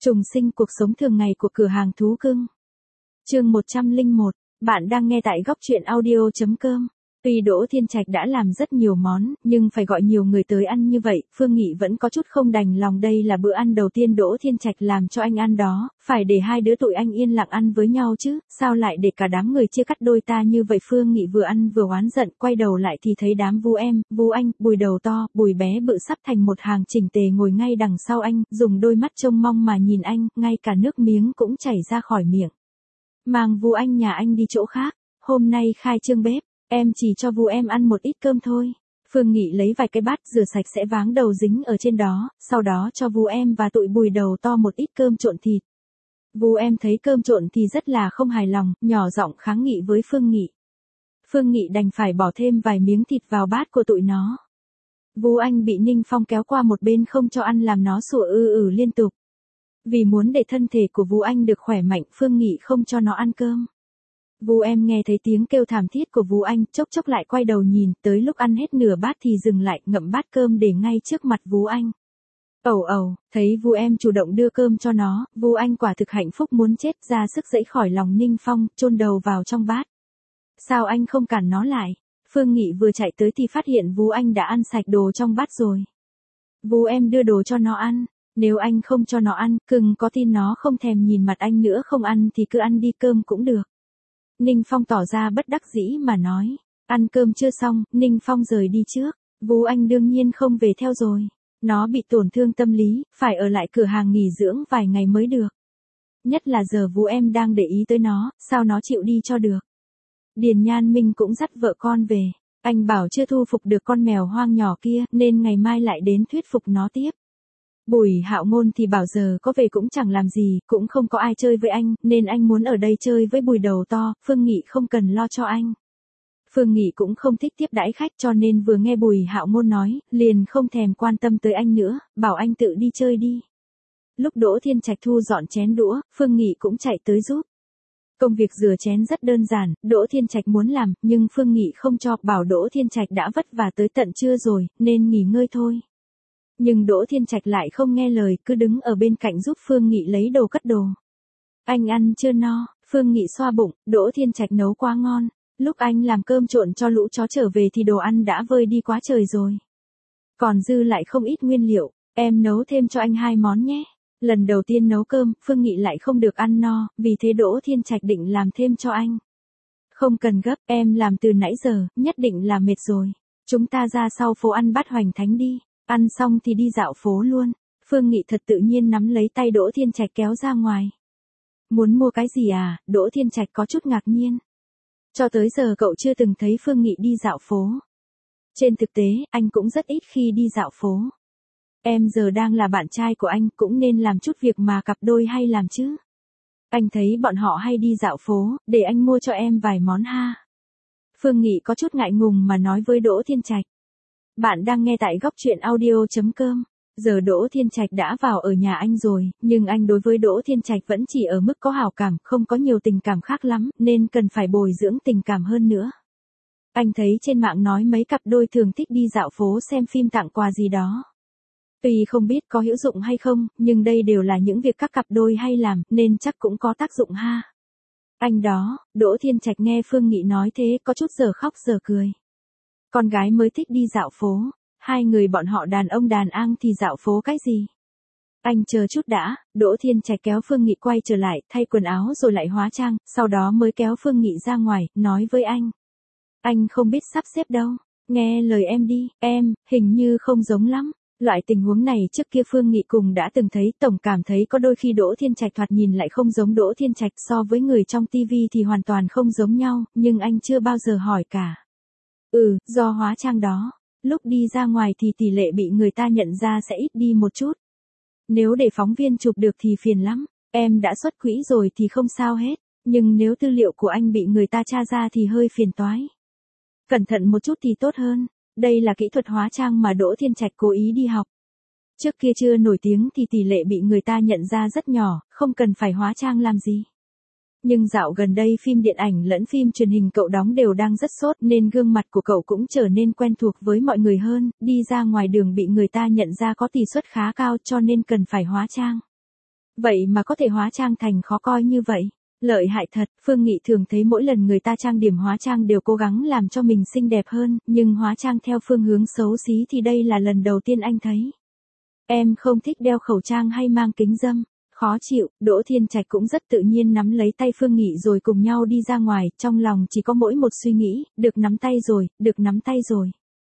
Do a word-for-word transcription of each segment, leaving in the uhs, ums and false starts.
Trùng sinh cuộc sống thường ngày của cửa hàng thú cưng. Chương một trăm lẻ một, bạn đang nghe tại góc truyện audio chấm com. Tuy Đỗ Thiên Trạch đã làm rất nhiều món, nhưng phải gọi nhiều người tới ăn như vậy, Phương Nghị vẫn có chút không đành lòng. Đây là bữa ăn đầu tiên Đỗ Thiên Trạch làm cho anh ăn đó, phải để hai đứa tụi anh yên lặng ăn với nhau chứ, sao lại để cả đám người chia cắt đôi ta như vậy. Phương Nghị vừa ăn vừa oán giận, quay đầu lại thì thấy đám Vu Em, Vu Anh, Bùi đầu to, Bùi bé bự sắp thành một hàng chỉnh tề ngồi ngay đằng sau anh, dùng đôi mắt trông mong mà nhìn anh, ngay cả nước miếng cũng chảy ra khỏi miệng. Mang Vu Anh nhà anh đi chỗ khác, hôm nay khai trương bếp. Em chỉ cho Vu Em ăn một ít cơm thôi. Phương Nghị lấy vài cái bát rửa sạch sẽ váng đầu dính ở trên đó, sau đó cho Vu Em và tụi Bùi đầu to một ít cơm trộn thịt. Vu Em thấy cơm trộn thì rất là không hài lòng, nhỏ giọng kháng nghị với Phương Nghị. Phương Nghị đành phải bỏ thêm vài miếng thịt vào bát của tụi nó. Vu Anh bị Ninh Phong kéo qua một bên không cho ăn làm nó sủa ư ử liên tục. Vì muốn để thân thể của Vu Anh được khỏe mạnh, Phương Nghị không cho nó ăn cơm. Vu Em nghe thấy tiếng kêu thảm thiết của Vu Anh, chốc chốc lại quay đầu nhìn, tới lúc ăn hết nửa bát thì dừng lại, ngậm bát cơm để ngay trước mặt Vu Anh. Ẩu ẩu, thấy Vu Em chủ động đưa cơm cho nó, Vu Anh quả thực hạnh phúc muốn chết, ra sức giãy khỏi lòng Ninh Phong, chôn đầu vào trong bát. Sao anh không cản nó lại? Phương Nghị vừa chạy tới thì phát hiện Vu Anh đã ăn sạch đồ trong bát rồi. Vu Em đưa đồ cho nó ăn. Nếu anh không cho nó ăn, cưng có tin nó không thèm nhìn mặt anh nữa không ăn thì cứ ăn đi cơm cũng được. Ninh Phong tỏ ra bất đắc dĩ mà nói. Ăn cơm chưa xong, Ninh Phong rời đi trước. Vu Anh đương nhiên không về theo rồi. Nó bị tổn thương tâm lý, phải ở lại cửa hàng nghỉ dưỡng vài ngày mới được. Nhất là giờ Vu Em đang để ý tới nó, sao nó chịu đi cho được. Điền Nhan Minh cũng dắt vợ con về. Anh bảo chưa thu phục được con mèo hoang nhỏ kia, nên ngày mai lại đến thuyết phục nó tiếp. Bùi Hạo Ngôn thì bảo giờ có về cũng chẳng làm gì, cũng không có ai chơi với anh, nên anh muốn ở đây chơi với Bùi đầu to, Phương Nghị không cần lo cho anh. Phương Nghị cũng không thích tiếp đãi khách cho nên vừa nghe Bùi Hạo Ngôn nói, liền không thèm quan tâm tới anh nữa, bảo anh tự đi chơi đi. Lúc Đỗ Thiên Trạch thu dọn chén đũa, Phương Nghị cũng chạy tới giúp. Công việc rửa chén rất đơn giản, Đỗ Thiên Trạch muốn làm, nhưng Phương Nghị không cho, bảo Đỗ Thiên Trạch đã vất vả tới tận trưa rồi, nên nghỉ ngơi thôi. Nhưng Đỗ Thiên Trạch lại không nghe lời, cứ đứng ở bên cạnh giúp Phương Nghị lấy đồ cất đồ. Anh ăn chưa no? Phương Nghị xoa bụng, Đỗ Thiên Trạch nấu quá ngon. Lúc anh làm cơm trộn cho lũ chó trở về thì đồ ăn đã vơi đi quá trời rồi. Còn dư lại không ít nguyên liệu, em nấu thêm cho anh hai món nhé. Lần đầu tiên nấu cơm, Phương Nghị lại không được ăn no, vì thế Đỗ Thiên Trạch định làm thêm cho anh. Không cần gấp, em làm từ nãy giờ, nhất định là mệt rồi. Chúng ta ra sau phố ăn bát hoành thánh đi. Ăn xong thì đi dạo phố luôn. Phương Nghị thật tự nhiên nắm lấy tay Đỗ Thiên Trạch kéo ra ngoài. Muốn mua cái gì à? Đỗ Thiên Trạch có chút ngạc nhiên. Cho tới giờ cậu chưa từng thấy Phương Nghị đi dạo phố. Trên thực tế, anh cũng rất ít khi đi dạo phố. Em giờ đang là bạn trai của anh, cũng nên làm chút việc mà cặp đôi hay làm chứ. Anh thấy bọn họ hay đi dạo phố, để anh mua cho em vài món ha. Phương Nghị có chút ngại ngùng mà nói với Đỗ Thiên Trạch. Bạn đang nghe tại góc truyện audio chấm com. Giờ Đỗ Thiên Trạch đã vào ở nhà anh rồi, nhưng anh đối với Đỗ Thiên Trạch vẫn chỉ ở mức có hảo cảm, không có nhiều tình cảm khác lắm, nên cần phải bồi dưỡng tình cảm hơn nữa. Anh thấy trên mạng nói mấy cặp đôi thường thích đi dạo phố xem phim tặng quà gì đó. Tuy không biết có hữu dụng hay không, nhưng đây đều là những việc các cặp đôi hay làm, nên chắc cũng có tác dụng ha. Anh đó, Đỗ Thiên Trạch nghe Phương Nghị nói thế, có chút giờ khóc giờ cười. Con gái mới thích đi dạo phố, hai người bọn họ đàn ông đàn ang thì dạo phố cái gì? Anh chờ chút đã, Đỗ Thiên Trạch kéo Phương Nghị quay trở lại, thay quần áo rồi lại hóa trang, sau đó mới kéo Phương Nghị ra ngoài, nói với anh. Anh không biết sắp xếp đâu, nghe lời em đi, em, hình như không giống lắm. Loại tình huống này trước kia Phương Nghị cùng đã từng thấy, tổng cảm thấy có đôi khi Đỗ Thiên Trạch thoạt nhìn lại không giống Đỗ Thiên Trạch, so với người trong tivi thì hoàn toàn không giống nhau, nhưng anh chưa bao giờ hỏi cả. Ừ, do hóa trang đó. Lúc đi ra ngoài thì tỷ lệ bị người ta nhận ra sẽ ít đi một chút. Nếu để phóng viên chụp được thì phiền lắm. Em đã xuất quỹ rồi thì không sao hết. Nhưng nếu tư liệu của anh bị người ta tra ra thì hơi phiền toái. Cẩn thận một chút thì tốt hơn. Đây là kỹ thuật hóa trang mà Đỗ Thiên Trạch cố ý đi học. Trước kia chưa nổi tiếng thì tỷ lệ bị người ta nhận ra rất nhỏ, không cần phải hóa trang làm gì. Nhưng dạo gần đây phim điện ảnh lẫn phim truyền hình cậu đóng đều đang rất sốt nên gương mặt của cậu cũng trở nên quen thuộc với mọi người hơn, đi ra ngoài đường bị người ta nhận ra có tỷ suất khá cao cho nên cần phải hóa trang. Vậy mà có thể hóa trang thành khó coi như vậy. Lợi hại thật, Phương Nghị thường thấy mỗi lần người ta trang điểm hóa trang đều cố gắng làm cho mình xinh đẹp hơn, nhưng hóa trang theo phương hướng xấu xí thì đây là lần đầu tiên anh thấy. Em không thích đeo khẩu trang hay mang kính râm. Khó chịu, Đỗ Thiên Trạch cũng rất tự nhiên nắm lấy tay Phương Nghị rồi cùng nhau đi ra ngoài, trong lòng chỉ có mỗi một suy nghĩ, được nắm tay rồi, được nắm tay rồi.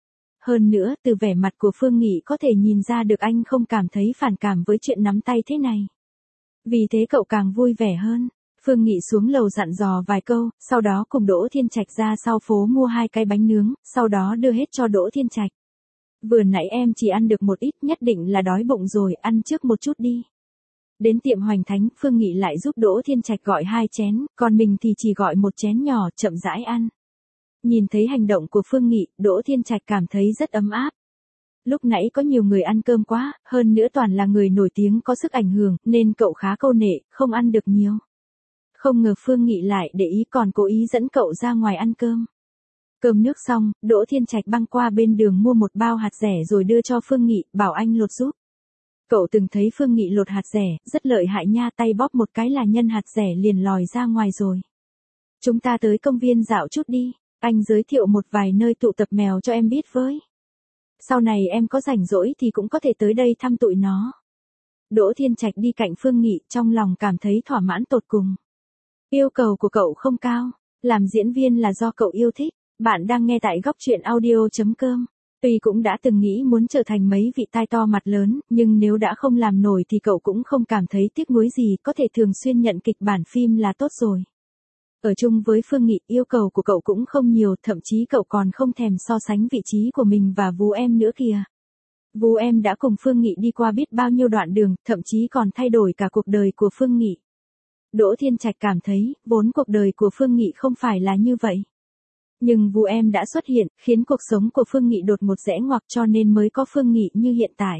Hơn nữa, từ vẻ mặt của Phương Nghị có thể nhìn ra được anh không cảm thấy phản cảm với chuyện nắm tay thế này. Vì thế cậu càng vui vẻ hơn. Phương Nghị xuống lầu dặn dò vài câu, sau đó cùng Đỗ Thiên Trạch ra sau phố mua hai cái bánh nướng, sau đó đưa hết cho Đỗ Thiên Trạch. Vừa nãy em chỉ ăn được một ít, nhất định là đói bụng rồi, ăn trước một chút đi. Đến tiệm Hoành Thánh, Phương Nghị lại giúp Đỗ Thiên Trạch gọi hai chén, còn mình thì chỉ gọi một chén nhỏ, chậm rãi ăn. Nhìn thấy hành động của Phương Nghị, Đỗ Thiên Trạch cảm thấy rất ấm áp. Lúc nãy có nhiều người ăn cơm quá, hơn nữa toàn là người nổi tiếng có sức ảnh hưởng, nên cậu khá câu nệ, không ăn được nhiều. Không ngờ Phương Nghị lại để ý còn cố ý dẫn cậu ra ngoài ăn cơm. Cơm nước xong, Đỗ Thiên Trạch băng qua bên đường mua một bao hạt dẻ rồi đưa cho Phương Nghị, bảo anh lột giúp. Cậu từng thấy Phương Nghị lột hạt dẻ, rất lợi hại nha, tay bóp một cái là nhân hạt dẻ liền lòi ra ngoài rồi. Chúng ta tới công viên dạo chút đi, anh giới thiệu một vài nơi tụ tập mèo cho em biết với. Sau này em có rảnh rỗi thì cũng có thể tới đây thăm tụi nó. Đỗ Thiên Trạch đi cạnh Phương Nghị, trong lòng cảm thấy thỏa mãn tột cùng. Yêu cầu của cậu không cao, làm diễn viên là do cậu yêu thích. Bạn đang nghe tại góc truyện audio chấm com. Tuy cũng đã từng nghĩ muốn trở thành mấy vị tai to mặt lớn, nhưng nếu đã không làm nổi thì cậu cũng không cảm thấy tiếc nuối gì, có thể thường xuyên nhận kịch bản phim là tốt rồi. Ở chung với Phương Nghị, yêu cầu của cậu cũng không nhiều, thậm chí cậu còn không thèm so sánh vị trí của mình và Vú Em nữa kìa. Vú Em đã cùng Phương Nghị đi qua biết bao nhiêu đoạn đường, thậm chí còn thay đổi cả cuộc đời của Phương Nghị. Đỗ Thiên Trạch cảm thấy, vốn cuộc đời của Phương Nghị không phải là như vậy. Nhưng Vú Em đã xuất hiện, khiến cuộc sống của Phương Nghị đột ngột rẽ ngoặc, cho nên mới có Phương Nghị như hiện tại.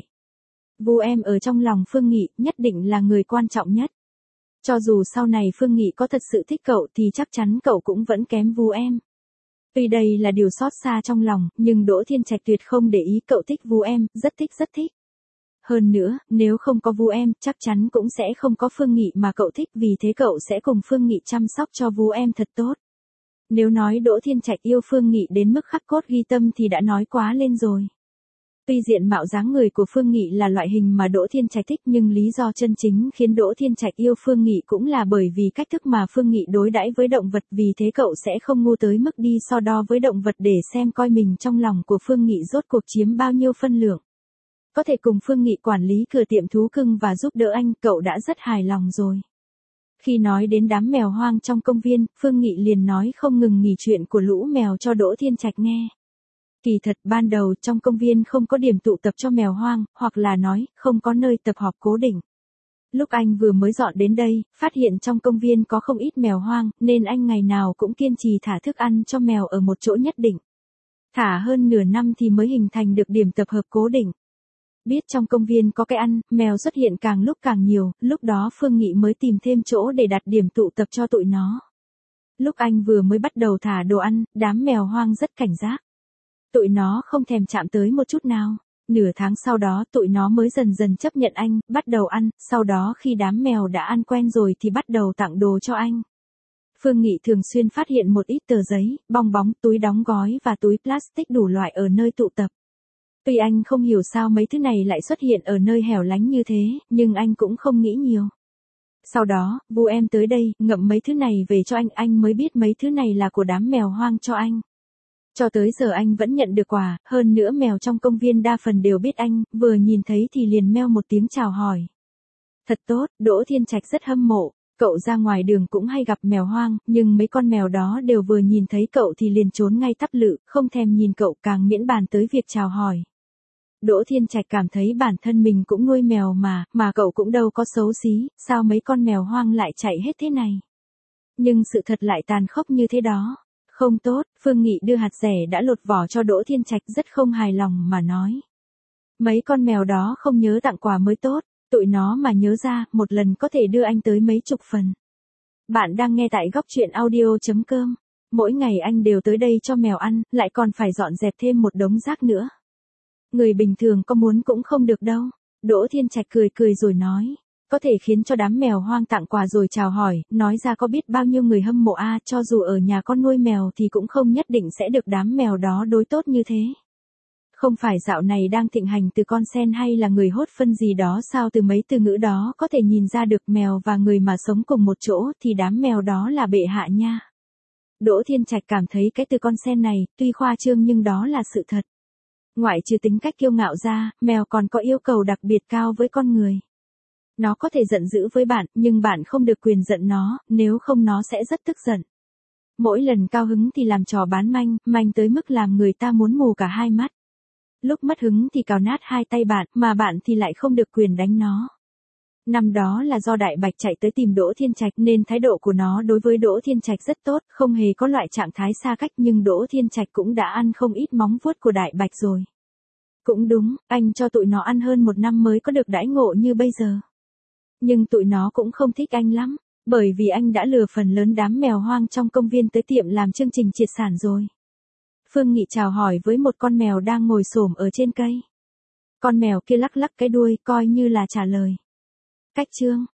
Vú Em ở trong lòng Phương Nghị, nhất định là người quan trọng nhất. Cho dù sau này Phương Nghị có thật sự thích cậu thì chắc chắn cậu cũng vẫn kém Vú Em. Tuy đây là điều xót xa trong lòng, nhưng Đỗ Thiên Trạch tuyệt không để ý, cậu thích Vú Em, rất thích rất thích. Hơn nữa, nếu không có Vú Em, chắc chắn cũng sẽ không có Phương Nghị mà cậu thích, vì thế cậu sẽ cùng Phương Nghị chăm sóc cho Vú Em thật tốt. Nếu nói Đỗ Thiên Trạch yêu Phương Nghị đến mức khắc cốt ghi tâm thì đã nói quá lên rồi. Tuy diện mạo dáng người của Phương Nghị là loại hình mà Đỗ Thiên Trạch thích, nhưng lý do chân chính khiến Đỗ Thiên Trạch yêu Phương Nghị cũng là bởi vì cách thức mà Phương Nghị đối đãi với động vật, vì thế cậu sẽ không ngu tới mức đi so đo với động vật để xem coi mình trong lòng của Phương Nghị rốt cuộc chiếm bao nhiêu phân lượng. Có thể cùng Phương Nghị quản lý cửa tiệm thú cưng và giúp đỡ anh, cậu đã rất hài lòng rồi. Khi nói đến đám mèo hoang trong công viên, Phương Nghị liền nói không ngừng nghỉ chuyện của lũ mèo cho Đỗ Thiên Trạch nghe. Kỳ thật ban đầu trong công viên không có điểm tụ tập cho mèo hoang, hoặc là nói, không có nơi tập họp cố định. Lúc anh vừa mới dọn đến đây, phát hiện trong công viên có không ít mèo hoang, nên anh ngày nào cũng kiên trì thả thức ăn cho mèo ở một chỗ nhất định. Thả hơn nửa năm thì mới hình thành được điểm tập hợp cố định. Biết trong công viên có cái ăn, mèo xuất hiện càng lúc càng nhiều, lúc đó Phương Nghị mới tìm thêm chỗ để đặt điểm tụ tập cho tụi nó. Lúc anh vừa mới bắt đầu thả đồ ăn, đám mèo hoang rất cảnh giác. Tụi nó không thèm chạm tới một chút nào. Nửa tháng sau đó tụi nó mới dần dần chấp nhận anh, bắt đầu ăn, sau đó khi đám mèo đã ăn quen rồi thì bắt đầu tặng đồ cho anh. Phương Nghị thường xuyên phát hiện một ít tờ giấy, bong bóng, túi đóng gói và túi plastic đủ loại ở nơi tụ tập. Tuy anh không hiểu sao mấy thứ này lại xuất hiện ở nơi hẻo lánh như thế, nhưng anh cũng không nghĩ nhiều. Sau đó, Vú Em tới đây, ngậm mấy thứ này về cho anh, anh mới biết mấy thứ này là của đám mèo hoang cho anh. Cho tới giờ anh vẫn nhận được quà, hơn nữa mèo trong công viên đa phần đều biết anh, vừa nhìn thấy thì liền meo một tiếng chào hỏi. Thật tốt, Đỗ Thiên Trạch rất hâm mộ, cậu ra ngoài đường cũng hay gặp mèo hoang, nhưng mấy con mèo đó đều vừa nhìn thấy cậu thì liền trốn ngay tắp lự, không thèm nhìn cậu, càng miễn bàn tới việc chào hỏi. Đỗ Thiên Trạch cảm thấy bản thân mình cũng nuôi mèo mà, mà cậu cũng đâu có xấu xí, sao mấy con mèo hoang lại chạy hết thế này. Nhưng sự thật lại tàn khốc như thế đó. Không tốt, Phương Nghị đưa hạt dẻ đã lột vỏ cho Đỗ Thiên Trạch, rất không hài lòng mà nói. Mấy con mèo đó không nhớ tặng quà mới tốt, tụi nó mà nhớ ra, một lần có thể đưa anh tới mấy chục phần. Bạn đang nghe tại góc truyện audio chấm com. Mỗi ngày anh đều tới đây cho mèo ăn, lại còn phải dọn dẹp thêm một đống rác nữa. Người bình thường có muốn cũng không được đâu. Đỗ Thiên Trạch cười cười rồi nói. có thể khiến cho đám mèo hoang tặng quà rồi chào hỏi, nói ra có biết bao nhiêu người hâm mộ a, cho dù ở nhà con nuôi mèo thì cũng không nhất định sẽ được đám mèo đó đối tốt như thế. Không phải dạo này đang thịnh hành từ con sen hay là người hốt phân gì đó sao, từ mấy từ ngữ đó có thể nhìn ra được mèo và người mà sống cùng một chỗ thì đám mèo đó là bệ hạ nha. Đỗ Thiên Trạch cảm thấy cái từ con sen này, tuy khoa trương nhưng đó là sự thật. Ngoại trừ tính cách kiêu ngạo ra, mèo còn có yêu cầu đặc biệt cao với con người. Nó có thể giận dữ với bạn, nhưng bạn không được quyền giận nó, nếu không nó sẽ rất tức giận. Mỗi lần cao hứng thì làm trò bán manh, manh tới mức làm người ta muốn mù cả hai mắt. Lúc mất hứng thì cào nát hai tay bạn, mà bạn thì lại không được quyền đánh nó. Năm đó là do Đại Bạch chạy tới tìm Đỗ Thiên Trạch nên thái độ của nó đối với Đỗ Thiên Trạch rất tốt, không hề có loại trạng thái xa cách, nhưng Đỗ Thiên Trạch cũng đã ăn không ít móng vuốt của Đại Bạch rồi. Cũng đúng, anh cho tụi nó ăn hơn một năm mới có được đãi ngộ như bây giờ. Nhưng tụi nó cũng không thích anh lắm, bởi vì anh đã lừa phần lớn đám mèo hoang trong công viên tới tiệm làm chương trình triệt sản rồi. Phương Nghị chào hỏi với một con mèo đang ngồi xổm ở trên cây. Con mèo kia lắc lắc cái đuôi coi như là trả lời. Cách chương,